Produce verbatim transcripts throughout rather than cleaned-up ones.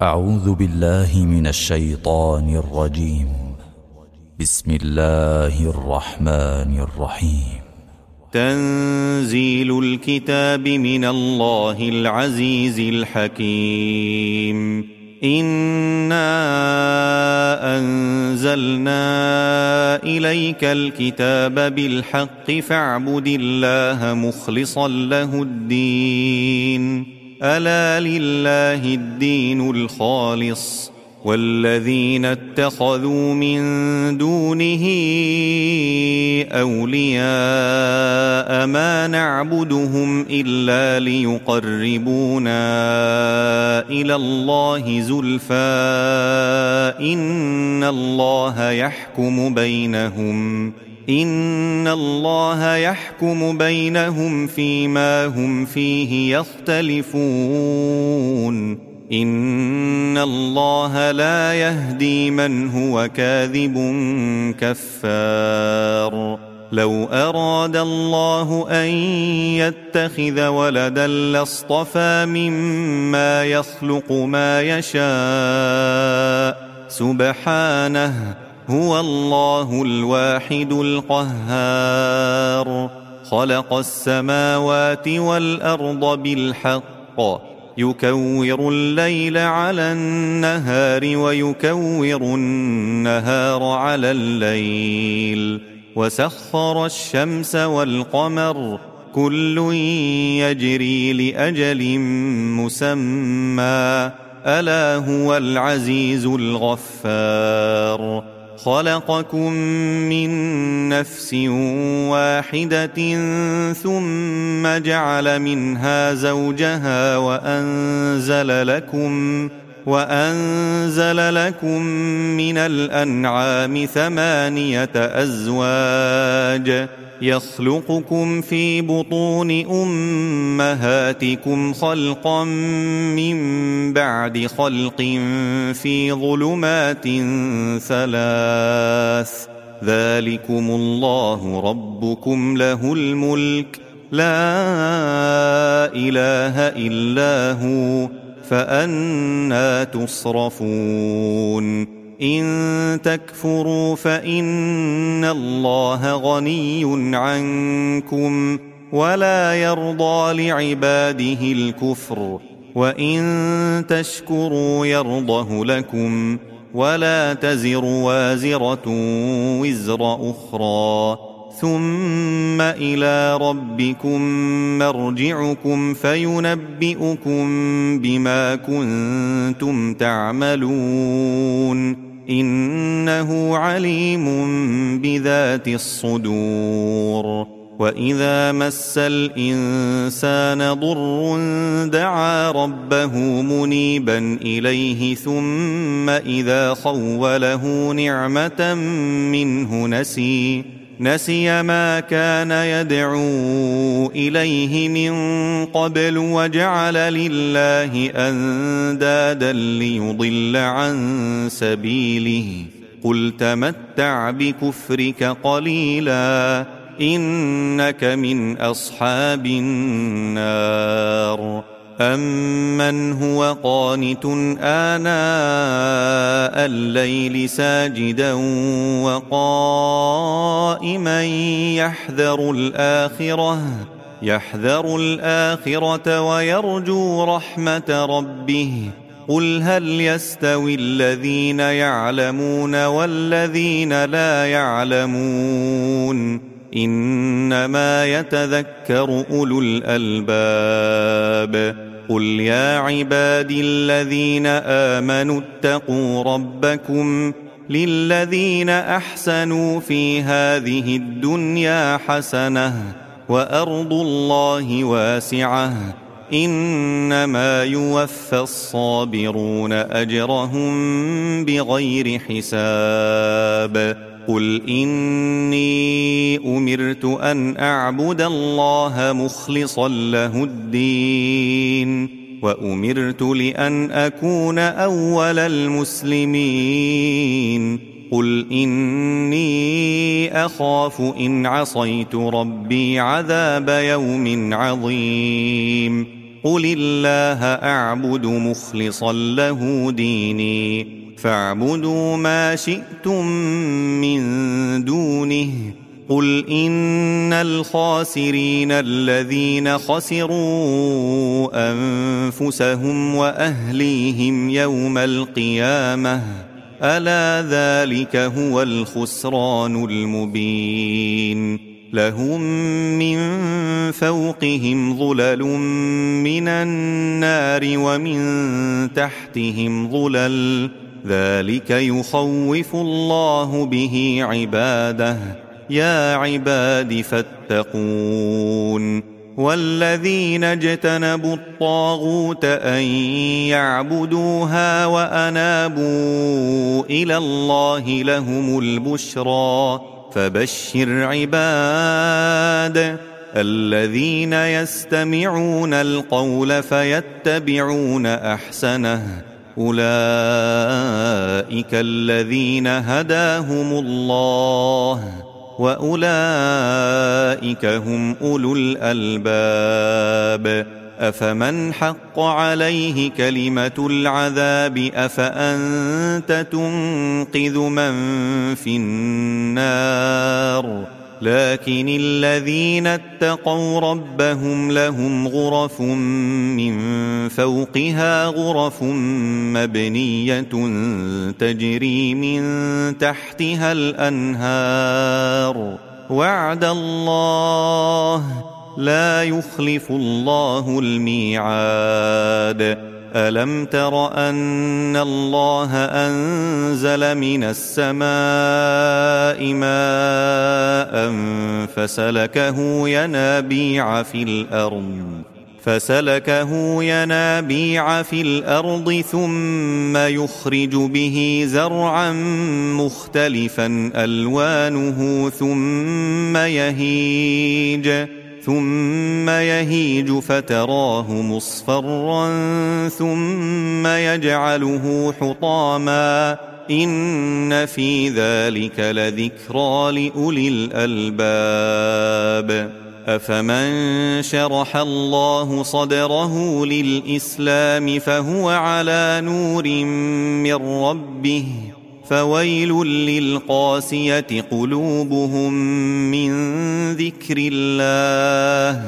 أعوذ بالله من الشيطان الرجيم. بسم الله الرحمن الرحيم. تنزيل الكتاب من الله العزيز الحكيم. إنا أنزلنا إليك الكتاب بالحق فاعبد الله مخلصا له الدين. ألا لله الدين الخالص والذين اتخذوا من دونه أولياء ما نعبدهم إلا ليقربونا إلى الله زلفى إن الله يحكم بينهم إن الله يحكم بينهم فيما هم فيه يختلفون إن الله لا يهدي من هو كاذب كفار. لو أراد الله أن يتخذ ولدا لاصطفى مما يخلق ما يشاء سبحانه هو الله الواحد القهار. خلق السماوات والأرض بالحق يكور الليل على النهار ويكور النهار على الليل وسخر الشمس والقمر كل يجري لأجل مسمى ألا هو العزيز الغفار. خلقكم من نفس واحدة ثم جعل منها زوجها وأنزل لكم وأنزل لكم من الأنعام ثمانية أزواج يخلقكم في بطون أمهاتكم خلقا من بعد خلق في ظلمات ثلاث ذلكم الله ربكم له الملك لا إله إلا هو فأنى تصرفون. إن تكفروا فإن الله غني عنكم ولا يرضى لعباده الكفر وإن تشكروا يرضه لكم ولا تزر وازرة وزر أخرى ثم إلى ربكم مرجعكم فينبئكم بما كنتم تعملون إنه عليم بذات الصدور. وإذا مس الإنسان ضر دعا ربه منيبا إليه ثم إذا خوله نعمة منه نسي نسي ما كان يدعو إليه من قبل وجعل لله أندادا ليضل عن سبيله قل تمتع بكفرك قليلا إنك من أصحاب النار. أمن هو قانت آناء الليل ساجدا وقائما يحذر الآخرة يحذر الآخرة ويرجو رحمة ربه قل هل يستوي الذين يعلمون والذين لا يعلمون إنما يتذكر أولو الألباب. قل يا عبادي الذين آمنوا اتقوا ربكم للذين أحسنوا في هذه الدنيا حسنة وأرض الله واسعة إنما يوفى الصابرون أجرهم بغير حساب. قل إني أمرت أن أعبد الله مخلصا له الدين وأمرت لأن أكون أول المسلمين. قل إني أخاف إن عصيت ربي عذاب يوم عظيم. قل الله أعبد مخلصا له ديني فاعبدوا ما شئتم من دونه قل إن الخاسرين الذين خسروا أنفسهم وأهليهم يوم القيامة ألا ذلك هو الخسران المبين لهم من فوقهم ظلل من النار ومن تحتهم ظلل ذلك يخوف الله به عباده يا عباد فاتقون والذين اجتنبوا الطاغوت أن يعبدوها وأنابوا إلى الله لهم البشرى فبشر عباد الذين يستمعون القول فيتبعون أحسنه أولئك الذين هداهم الله وأولئك هم أولو الألباب أفمن حق عليه كلمة العذاب أفأنت تنقذ من في النار لكن الذين اتقوا ربهم لهم غرف من فوقها غرف مبنية تجري من تحتها الأنهار وعد الله لا يخلف الله الميعاد ألم تر أن الله أنزل من السماء ماء فسلكه ينابيع في الأرض فسلكه ينابيع في الأرض ثم يخرج به زرعا مختلفا ألوانه ثم يهيج ثم يهيج فتراه مصفرا ثم يجعله حطاما إن في ذلك لذكرى لأولي الألباب أفمن شرح الله صدره للإسلام فهو على نور من ربه فويل للقاسية قلوبهم من ذكر الله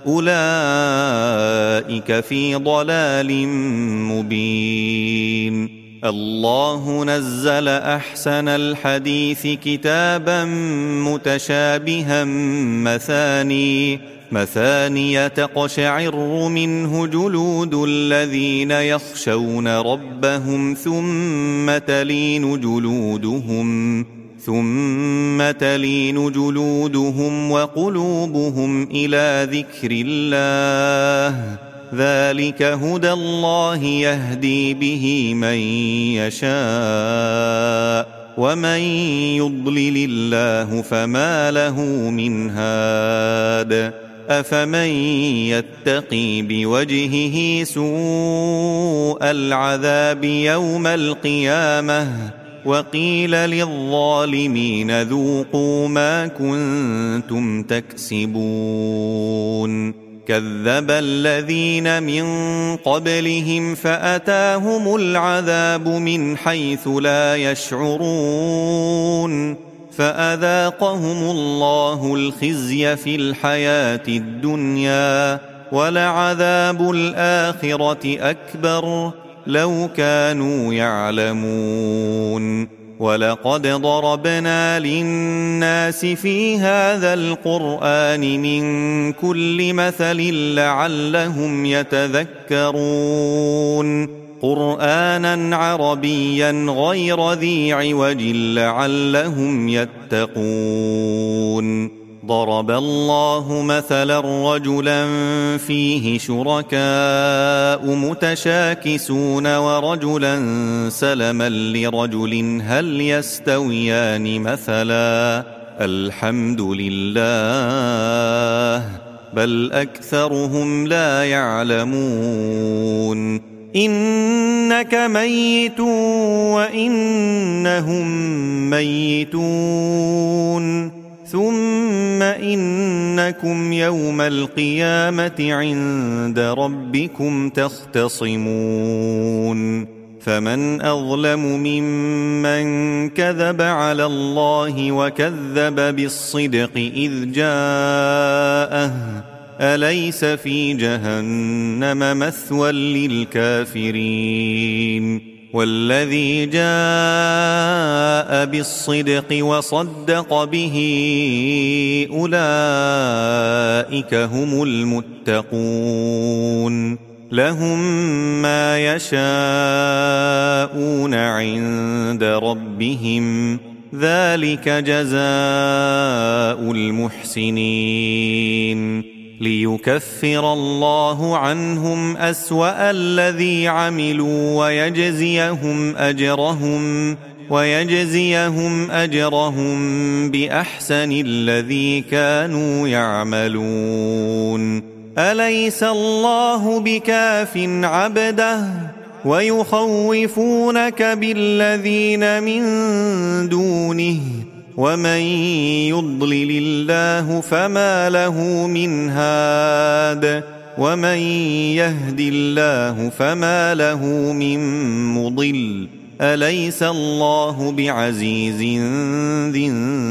أولئك في ضلال مبين الله نزل أحسن الحديث كتابا متشابها مثاني مثانية تقشعر منه جلود الذين يخشون ربهم ثم تلين جلودهم ثم تلين جلودهم وقلوبهم إلى ذكر الله ذلك هدى الله يهدي به من يشاء ومن يضلل الله فما له من هاد أفمن يتقي بوجهه سوء العذاب يوم القيامة وقيل للظالمين ذوقوا ما كنتم تكسبون كذب الذين من قبلهم فأتاهم العذاب من حيث لا يشعرون فأذاقهم الله الخزي في الحياة الدنيا ولعذاب الآخرة أكبر لو كانوا يعلمون ولقد ضربنا للناس في هذا القرآن من كل مثل لعلهم يتذكرون قرآنا عربيا غير ذي عوج لعلهم يتقون ضرب الله مثلا رجلا فيه شركاء متشاكسون ورجلا سلما لرجل هل يستويان مثلا الحمد لله بل أكثرهم لا يعلمون إنك ميت وإنهم ميتون ثم إنكم يوم القيامة عند ربكم تختصمون فمن أظلم ممن كذب على الله وكذب بالصدق إذ جاءه أليس في جهنم مثوى للكافرين والذي جاء بالصدق وصدق به أولئك هم المتقون لهم ما يشاءون عند ربهم ذلك جزاء المحسنين ليكفر الله عنهم أسوأ الذي عملوا ويجزيهم أجرهم ويجزيهم أجرهم بأحسن الذي كانوا يعملون أليس الله بكاف عبده ويخوفونك بالذين من دونه ومن يضلل الله فما له من هاد ومن يهد الله فما له من مضل أليس الله بعزيز ذي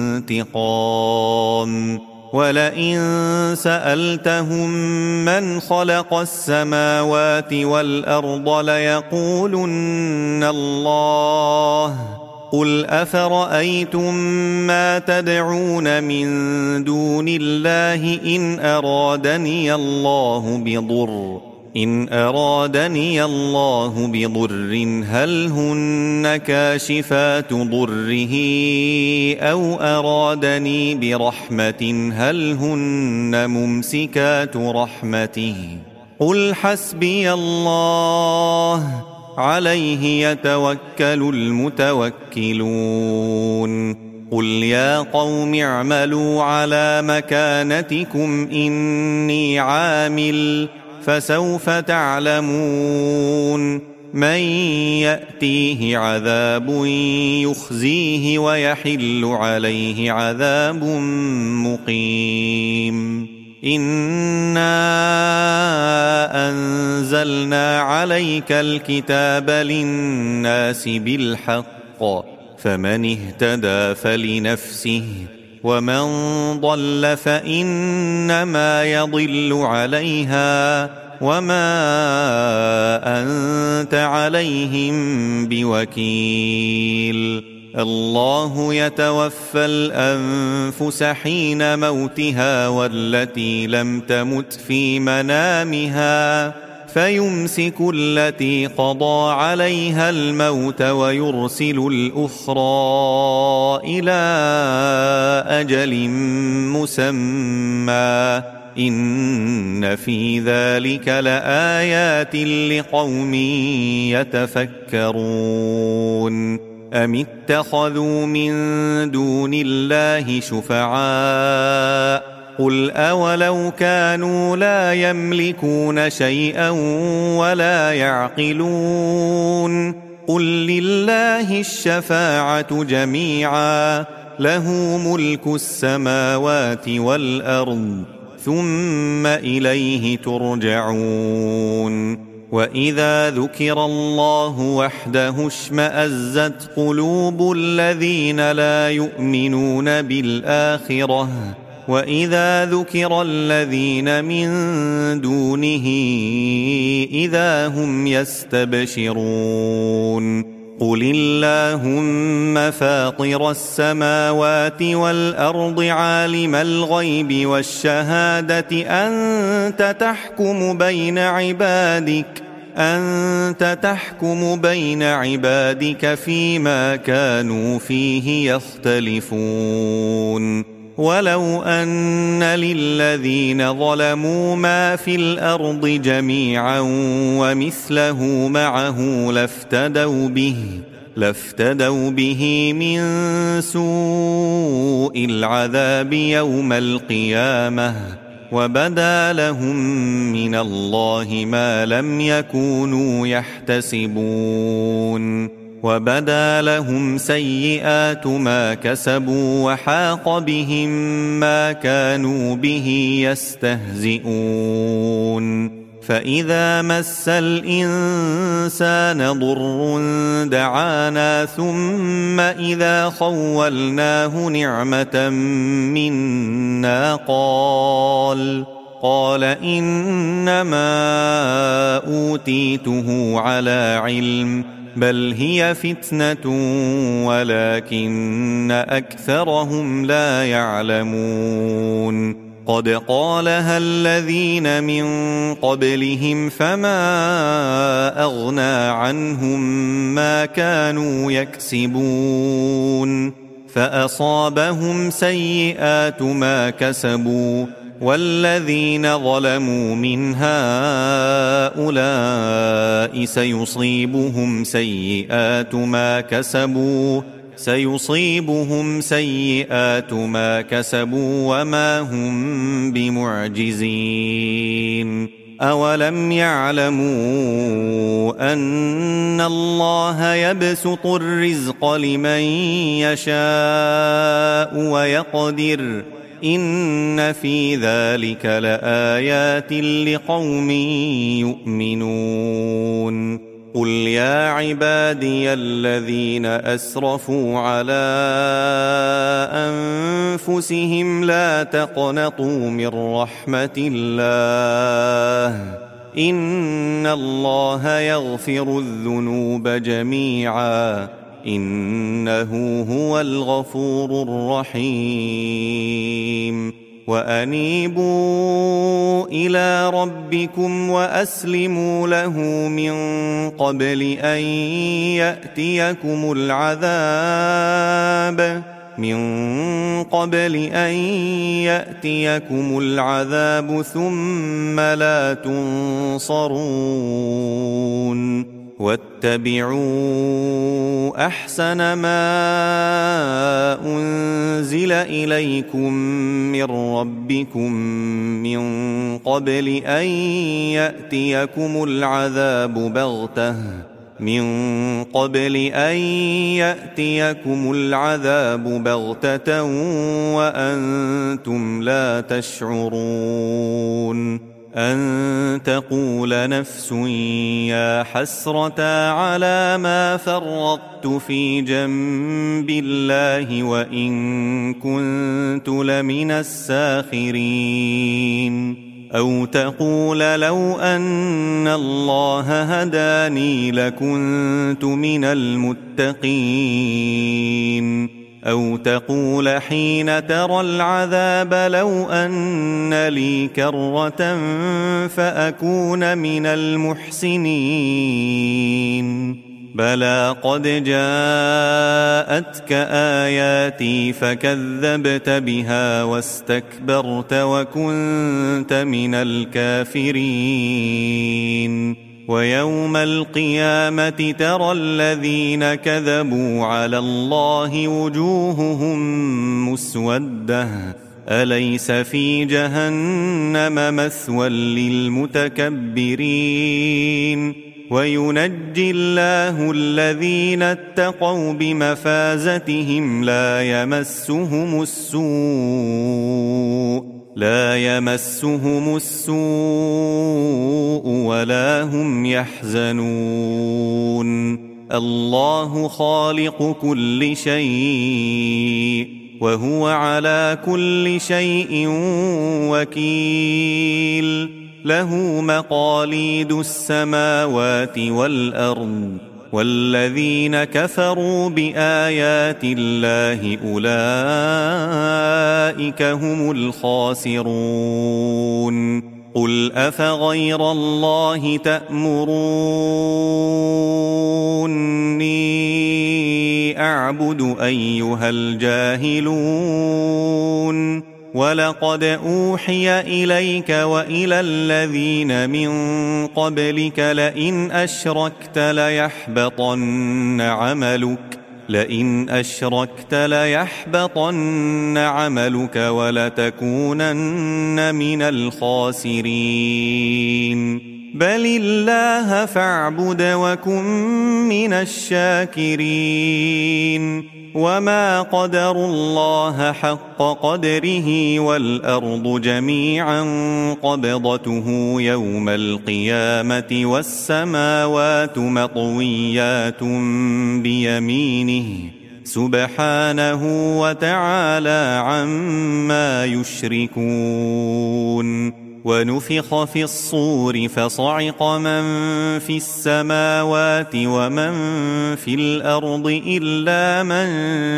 انتقام ولئن سألتهم من خلق السماوات والأرض ليقولن الله قل أفرأيتم ما تدعون من دون الله إن أرادني الله بضر إن أرادني الله بضر هل هن كاشفات ضره أو أرادني برحمة هل هن ممسكات رحمته قل حسبي الله عليه يتوكل المتوكلون قل يا قوم اعملوا على مكانتكم إني عامل فسوف تعلمون من يأتيه عذاب يخزيه ويحل عليه عذاب مقيم إنا أنزلنا عليك الكتاب للناس بالحق فمن اهتدى فلنفسه ومن ضل فإنما يضل عليها وما أنت عليهم بوكيل الله يتوفى الأنفس حين موتها والتي لم تمت في منامها فيمسك التي قضى عليها الموت ويرسل الأخرى إلى أجل مسمى إن في ذلك لآيات لقوم يتفكرون أم اتخذوا من دون الله شفعاء قل أولو كانوا لا يملكون شيئا ولا يعقلون قل لله الشفاعة جميعا له ملك السماوات والأرض ثم إليه ترجعون وإذا ذكر الله وحده اشمأزت قلوب الذين لا يؤمنون بالآخرة وإذا ذكر الذين من دونه إذا هم يستبشرون قل اللهم فاطر السماوات والأرض عالم الغيب والشهادة أنت تحكم بين عبادك أنت تحكم بين عبادك فيما كانوا فيه يختلفون ولو أن للذين ظلموا ما في الأرض جميعا ومثله معه لافتدوا به لافتدوا به من سوء العذاب يوم القيامة وبدا لهم من الله ما لم يكونوا يحتسبون وبدا لهم سيئات ما كسبوا وحاق بهم ما كانوا به يستهزئون فإذا مس الإنسان ضر دعانا ثم إذا خولناه نعمة منا قال قال إنما أوتيته على علم بل هي فتنة ولكن أكثرهم لا يعلمون قد قالها الذين من قبلهم فما أغنى عنهم ما كانوا يكسبون فأصابهم سيئات ما كسبوا والذين ظلموا من هؤلاء سيصيبهم سيئات ما كسبوا سيصيبهم سيئات ما كسبوا وما هم بمعجزين أولم يعلموا أن الله يبسط الرزق لمن يشاء ويقدر إن في ذلك لآيات لقوم يؤمنون قل يا عبادي الذين أسرفوا على أنفسهم لا تقنطوا من رحمة الله إن الله يغفر الذنوب جميعا إنه هو الغفور الرحيم وأنيبوا إلى ربكم وأسلموا له من قبل أن يأتيكم العذاب من قبل أن يأتيكم العذاب ثم لا تنصرون واتبعوا أحسن ما أنزل إليكم من ربكم من قبل أن يأتيكم العذاب بغتة من قبل أن يأتيكم العذاب بغتة وأنتم لا تشعرون أن تقول نفس يا حسرة على ما فرطت في جنب الله وإن كنت لمن الساخرين أو تقول لو أن الله هداني لكنت من المتقين أو تقول حين ترى العذاب لو أن لي كرة فأكون من المحسنين بلى قد جاءتك آياتي فكذبت بها واستكبرت وكنت من الكافرين ويوم القيامة ترى الذين كذبوا على الله وجوههم مسودة أليس في جهنم مثوى للمتكبرين وينجي الله الذين اتقوا بمفازتهم لا يمسهم السوء لا يمسهم السوء ولا هم يحزنون الله خالق كل شيء وهو على كل شيء وكيل له مقاليد السماوات والأرض والذين كفروا بآيات الله أولئك هم الخاسرون قل أفغير الله تأمروني أعبد أيها الجاهلون ولقد أوحي إليك وإلى الذين من قبلك لئن أشركت ليحبطن عملك لئن أشركت ليحبطن عملك ولتكونن من الخاسرين بل الله فاعبد وكن من الشاكرين وما قدروا الله حق قدره والأرض جميعا قبضته يوم القيامة والسماوات مطويات بيمينه سبحانه وتعالى عما يشركون ونفخ في الصور فصعق من في السماوات ومن في الأرض إلا من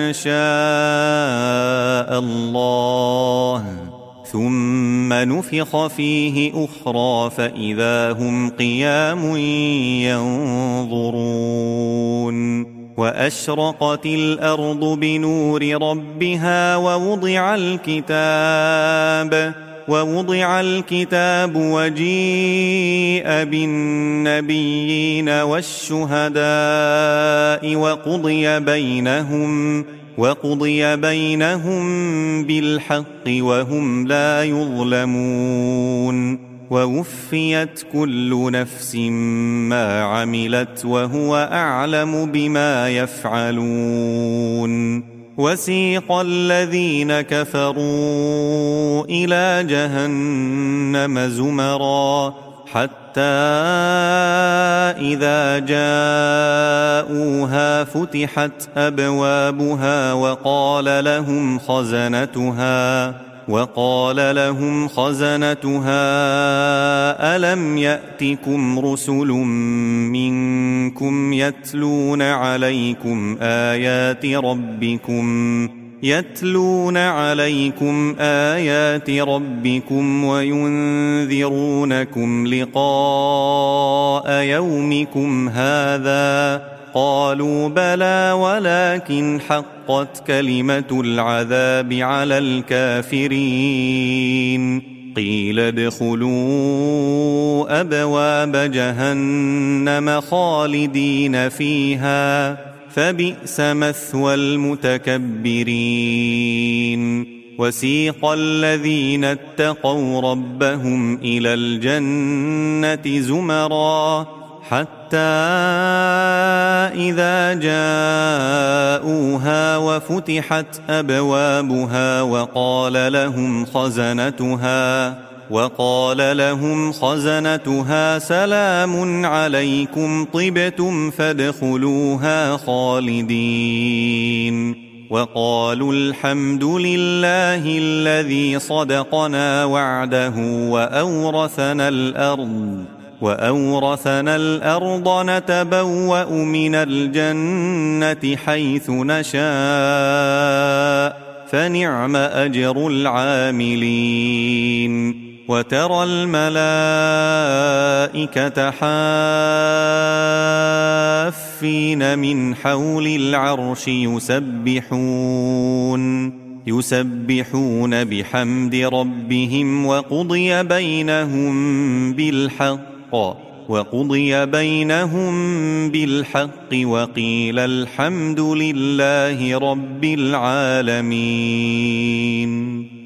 شاء الله ثم نفخ فيه أخرى فإذا هم قيام ينظرون وأشرقت الأرض بنور ربها ووضع الكتاب ووضع الكتاب وجيء بالنبيين والشهداء وقضي بينهم وقضي بينهم بالحق وهم لا يظلمون ووفيت كل نفس ما عملت وهو أعلم بما يفعلون وسيق الذين كفروا إلى جهنم زمرا حتى إذا جاءوها فتحت أبوابها وقال لهم خزنتها وقال لهم خزنتها ألم يأتكم رسل منكم يتلون عليكم آيات ربكم يتلون عليكم آيات ربكم وينذرونكم لقاء يومكم هذا قالوا بلى ولكن حقت كلمة العذاب على الكافرين قيل ادخلوا أبواب جهنم خالدين فيها فبئس مثوى المتكبرين وسيق الذين اتقوا ربهم إلى الجنة زمرا حتى إذا جاءوها وفتحت أبوابها وقال لهم خزنتها وقال لهم خزنتها سلام عليكم طبتم فادخلوها خالدين وقالوا الحمد لله الذي صدقنا وعده وأورثنا الأرض وأورثنا الأرض نتبوأ من الجنة حيث نشاء فنعم أجر العاملين وترى الملائكة حافين من حول العرش يسبحون يسبحون بحمد ربهم وقضي بينهم بالحق وقضي بينهم بالحق وقيل الحمد لله رب العالمين.